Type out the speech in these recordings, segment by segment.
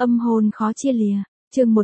Âm hôn khó chia lìa. Chương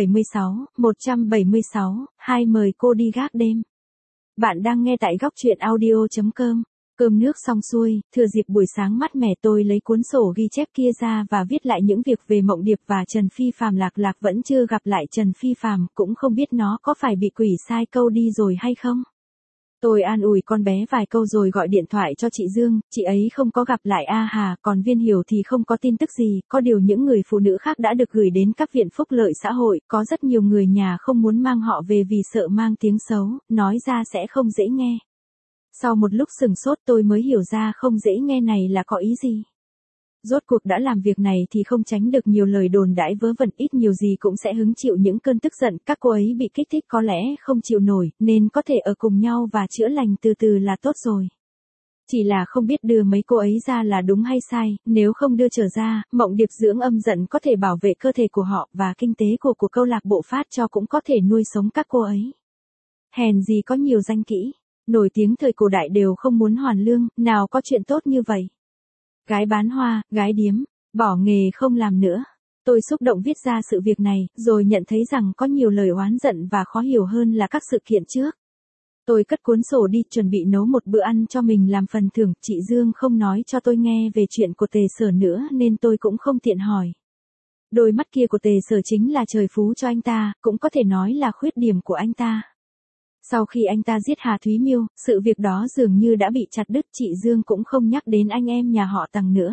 176, hai mời cô đi gác đêm. Bạn đang nghe tại góc truyện audio.com. Cơm nước xong xuôi, thừa dịp buổi sáng mát mẻ tôi lấy cuốn sổ ghi chép kia ra và viết lại những việc về Mộng Điệp và Trần Phi Phàm. Lạc vẫn chưa gặp lại Trần Phi Phàm, cũng không biết nó có phải bị quỷ sai câu đi rồi hay không. Tôi an ủi con bé vài câu rồi gọi điện thoại cho chị Dương, chị ấy không có gặp lại A Hà, còn Viên Hiểu thì không có tin tức gì, có điều những người phụ nữ khác đã được gửi đến các viện phúc lợi xã hội, có rất nhiều người nhà không muốn mang họ về vì sợ mang tiếng xấu, nói ra sẽ không dễ nghe. Sau một lúc sửng sốt tôi mới hiểu ra không dễ nghe này là có ý gì. Rốt cuộc đã làm việc này thì không tránh được nhiều lời đồn đãi vớ vẩn, ít nhiều gì cũng sẽ hứng chịu những cơn tức giận, các cô ấy bị kích thích có lẽ không chịu nổi, nên có thể ở cùng nhau và chữa lành từ từ là tốt rồi. Chỉ là không biết đưa mấy cô ấy ra là đúng hay sai, nếu không đưa trở ra, Mộng Điệp dưỡng âm giận có thể bảo vệ cơ thể của họ và kinh tế của câu lạc bộ phát cho cũng có thể nuôi sống các cô ấy. Hèn gì có nhiều danh kỹ, nổi tiếng thời cổ đại đều không muốn hoàn lương, nào có chuyện tốt như vậy. Gái bán hoa, gái điếm, bỏ nghề không làm nữa. Tôi xúc động viết ra sự việc này, rồi nhận thấy rằng có nhiều lời oán giận và khó hiểu hơn là các sự kiện trước. Tôi cất cuốn sổ đi, chuẩn bị nấu một bữa ăn cho mình làm phần thưởng. Chị Dương không nói cho tôi nghe về chuyện của Tề Sở nữa nên tôi cũng không tiện hỏi. Đôi mắt kia của Tề Sở chính là trời phú cho anh ta, cũng có thể nói là khuyết điểm của anh ta. Sau khi anh ta giết Hà Thúy Miêu, sự việc đó dường như đã bị chặt đứt, chị Dương cũng không nhắc đến anh em nhà họ Tằng nữa.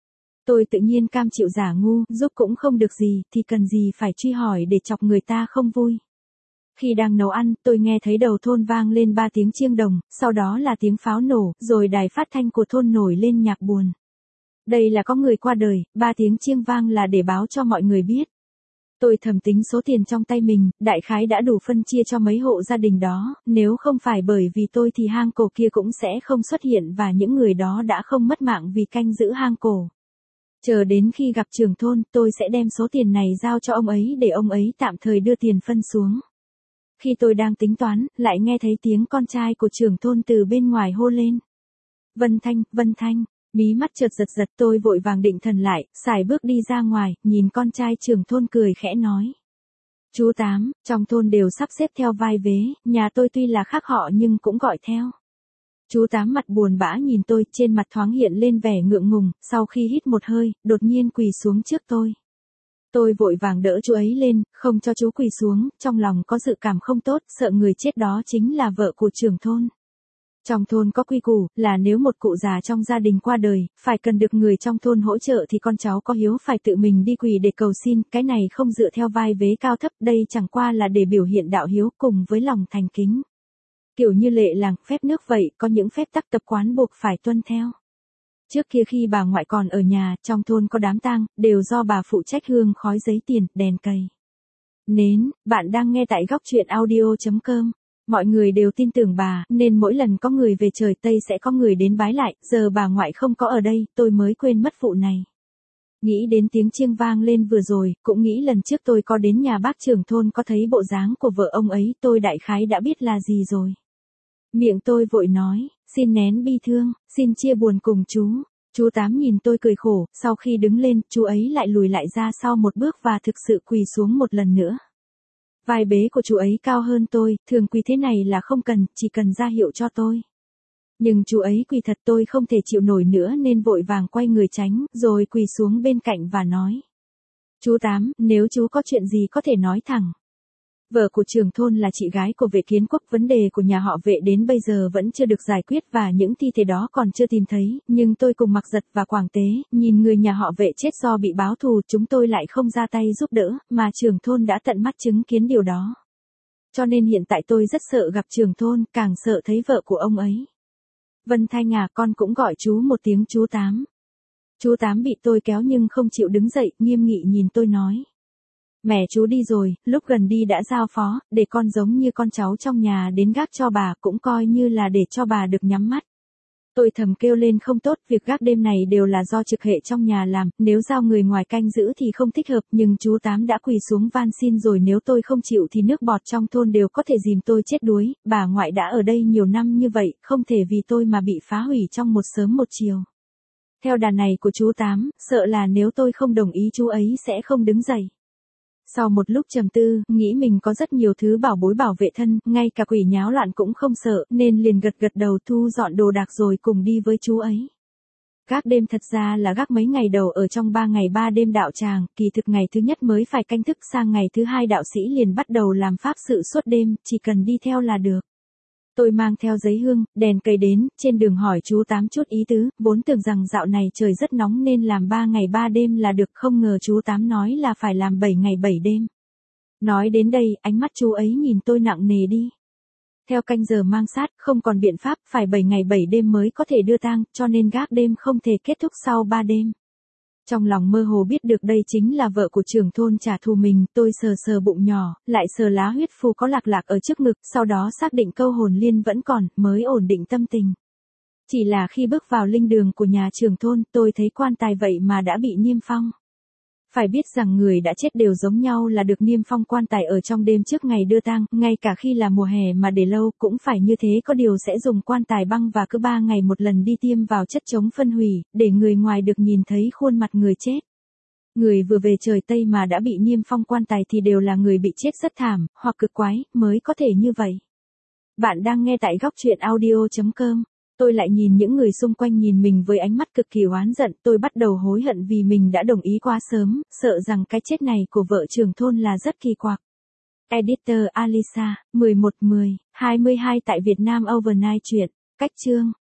Tôi tự nhiên cam chịu giả ngu, giúp cũng không được gì, thì cần gì phải truy hỏi để chọc người ta không vui. Khi đang nấu ăn, tôi nghe thấy đầu thôn vang lên 3 tiếng chiêng đồng, sau đó là tiếng pháo nổ, rồi đài phát thanh của thôn nổi lên nhạc buồn. Đây là có người qua đời, 3 tiếng chiêng vang là để báo cho mọi người biết. Tôi thầm tính số tiền trong tay mình, đại khái đã đủ phân chia cho mấy hộ gia đình đó, nếu không phải bởi vì tôi thì hang cổ kia cũng sẽ không xuất hiện và những người đó đã không mất mạng vì canh giữ hang cổ. Chờ đến khi gặp trưởng thôn, tôi sẽ đem số tiền này giao cho ông ấy để ông ấy tạm thời đưa tiền phân xuống. Khi tôi đang tính toán, lại nghe thấy tiếng con trai của trưởng thôn từ bên ngoài hô lên. Vân Thanh. Mí mắt chợt giật, tôi vội vàng định thần lại, sải bước đi ra ngoài, nhìn con trai trưởng thôn cười khẽ nói. Chú Tám, trong thôn đều sắp xếp theo vai vế, nhà tôi tuy là khác họ nhưng cũng gọi theo. Chú Tám mặt buồn bã nhìn tôi, trên mặt thoáng hiện lên vẻ ngượng ngùng, sau khi hít một hơi, đột nhiên quỳ xuống trước tôi. Tôi vội vàng đỡ chú ấy lên, không cho chú quỳ xuống, trong lòng có dự cảm không tốt, sợ người chết đó chính là vợ của trưởng thôn. Trong thôn có quy củ, là nếu một cụ già trong gia đình qua đời, phải cần được người trong thôn hỗ trợ thì con cháu có hiếu phải tự mình đi quỳ để cầu xin, cái này không dựa theo vai vế cao thấp, đây chẳng qua là để biểu hiện đạo hiếu cùng với lòng thành kính. Kiểu như lệ làng, phép nước vậy, có những phép tắc tập quán buộc phải tuân theo. Trước kia khi bà ngoại còn ở nhà, trong thôn có đám tang, đều do bà phụ trách hương khói giấy tiền, đèn cầy. Nến, bạn đang nghe tại góc truyện audio.com. Mọi người đều tin tưởng bà, nên mỗi lần có người về trời Tây sẽ có người đến bái lại, giờ bà ngoại không có ở đây, tôi mới quên mất vụ này. Nghĩ đến tiếng chiêng vang lên vừa rồi, cũng nghĩ lần trước tôi có đến nhà bác trưởng thôn có thấy bộ dáng của vợ ông ấy, tôi đại khái đã biết là gì rồi. Miệng tôi vội nói, xin nén bi thương, xin chia buồn cùng chú. Chú Tám nhìn tôi cười khổ, sau khi đứng lên, chú ấy lại lùi lại ra sau một bước và thực sự quỳ xuống một lần nữa. Vai bế của chú ấy cao hơn tôi, thường quỳ thế này là không cần, chỉ cần ra hiệu cho tôi. Nhưng chú ấy quỳ thật, tôi không thể chịu nổi nữa nên vội vàng quay người tránh, rồi quỳ xuống bên cạnh và nói. Chú Tám, nếu chú có chuyện gì có thể nói thẳng. Vợ của trưởng thôn là chị gái của Vệ Kiến Quốc, vấn đề của nhà họ Vệ đến bây giờ vẫn chưa được giải quyết và những thi thể đó còn chưa tìm thấy, nhưng tôi cùng Mặc Giật và Quảng Tế, nhìn người nhà họ Vệ chết do bị báo thù, chúng tôi lại không ra tay giúp đỡ, mà trưởng thôn đã tận mắt chứng kiến điều đó. Cho nên hiện tại tôi rất sợ gặp trưởng thôn, càng sợ thấy vợ của ông ấy. Vân Thanh à, con cũng gọi chú một tiếng chú Tám. Chú Tám bị tôi kéo nhưng không chịu đứng dậy, nghiêm nghị nhìn tôi nói. Mẹ chú đi rồi, lúc gần đi đã giao phó, để con giống như con cháu trong nhà đến gác cho bà, cũng coi như là để cho bà được nhắm mắt. Tôi thầm kêu lên không tốt, việc gác đêm này đều là do trực hệ trong nhà làm, nếu giao người ngoài canh giữ thì không thích hợp, nhưng chú Tám đã quỳ xuống van xin rồi, nếu tôi không chịu thì nước bọt trong thôn đều có thể dìm tôi chết đuối, bà ngoại đã ở đây nhiều năm như vậy, không thể vì tôi mà bị phá hủy trong một sớm một chiều. Theo đà này của chú Tám, sợ là nếu tôi không đồng ý chú ấy sẽ không đứng dậy. Sau một lúc trầm tư, nghĩ mình có rất nhiều thứ bảo bối bảo vệ thân, ngay cả quỷ nháo loạn cũng không sợ, nên liền gật gật đầu thu dọn đồ đạc rồi cùng đi với chú ấy. Gác đêm thật ra là gác mấy ngày đầu ở trong 3 ngày 3 đêm đạo tràng, kỳ thực ngày thứ nhất mới phải canh thức, sang ngày thứ hai đạo sĩ liền bắt đầu làm pháp sự suốt đêm, chỉ cần đi theo là được. Tôi mang theo giấy hương, đèn cây đến, trên đường hỏi chú Tám chút ý tứ, vốn tưởng rằng dạo này trời rất nóng nên làm 3 ngày 3 đêm là được, không ngờ chú Tám nói là phải làm 7 ngày 7 đêm. Nói đến đây, ánh mắt chú ấy nhìn tôi nặng nề đi. Theo canh giờ mang sát, không còn biện pháp, phải 7 ngày 7 đêm mới có thể đưa tang, cho nên gác đêm không thể kết thúc sau 3 đêm. Trong lòng mơ hồ biết được đây chính là vợ của trưởng thôn trả thù mình, tôi sờ sờ bụng nhỏ, lại sờ lá huyết phù có lạc lạc ở trước ngực, sau đó xác định câu hồn liên vẫn còn, mới ổn định tâm tình. Chỉ là khi bước vào linh đường của nhà trưởng thôn, tôi thấy quan tài vậy mà đã bị niêm phong. Phải biết rằng người đã chết đều giống nhau là được niêm phong quan tài ở trong đêm trước ngày đưa tang, ngay cả khi là mùa hè mà để lâu cũng phải như thế, có điều sẽ dùng quan tài băng và cứ 3 ngày một lần đi tiêm vào chất chống phân hủy, để người ngoài được nhìn thấy khuôn mặt người chết. Người vừa về trời Tây mà đã bị niêm phong quan tài thì đều là người bị chết rất thảm, hoặc cực quái, mới có thể như vậy. Bạn đang nghe tại góc truyện audio.com. Tôi lại nhìn những người xung quanh nhìn mình với ánh mắt cực kỳ oán giận, tôi bắt đầu hối hận vì mình đã đồng ý quá sớm, sợ rằng cái chết này của vợ trưởng thôn là rất kỳ quặc. Editor Alisa, 11/10/22 tại Việt Nam Overnight truyện, cách chương.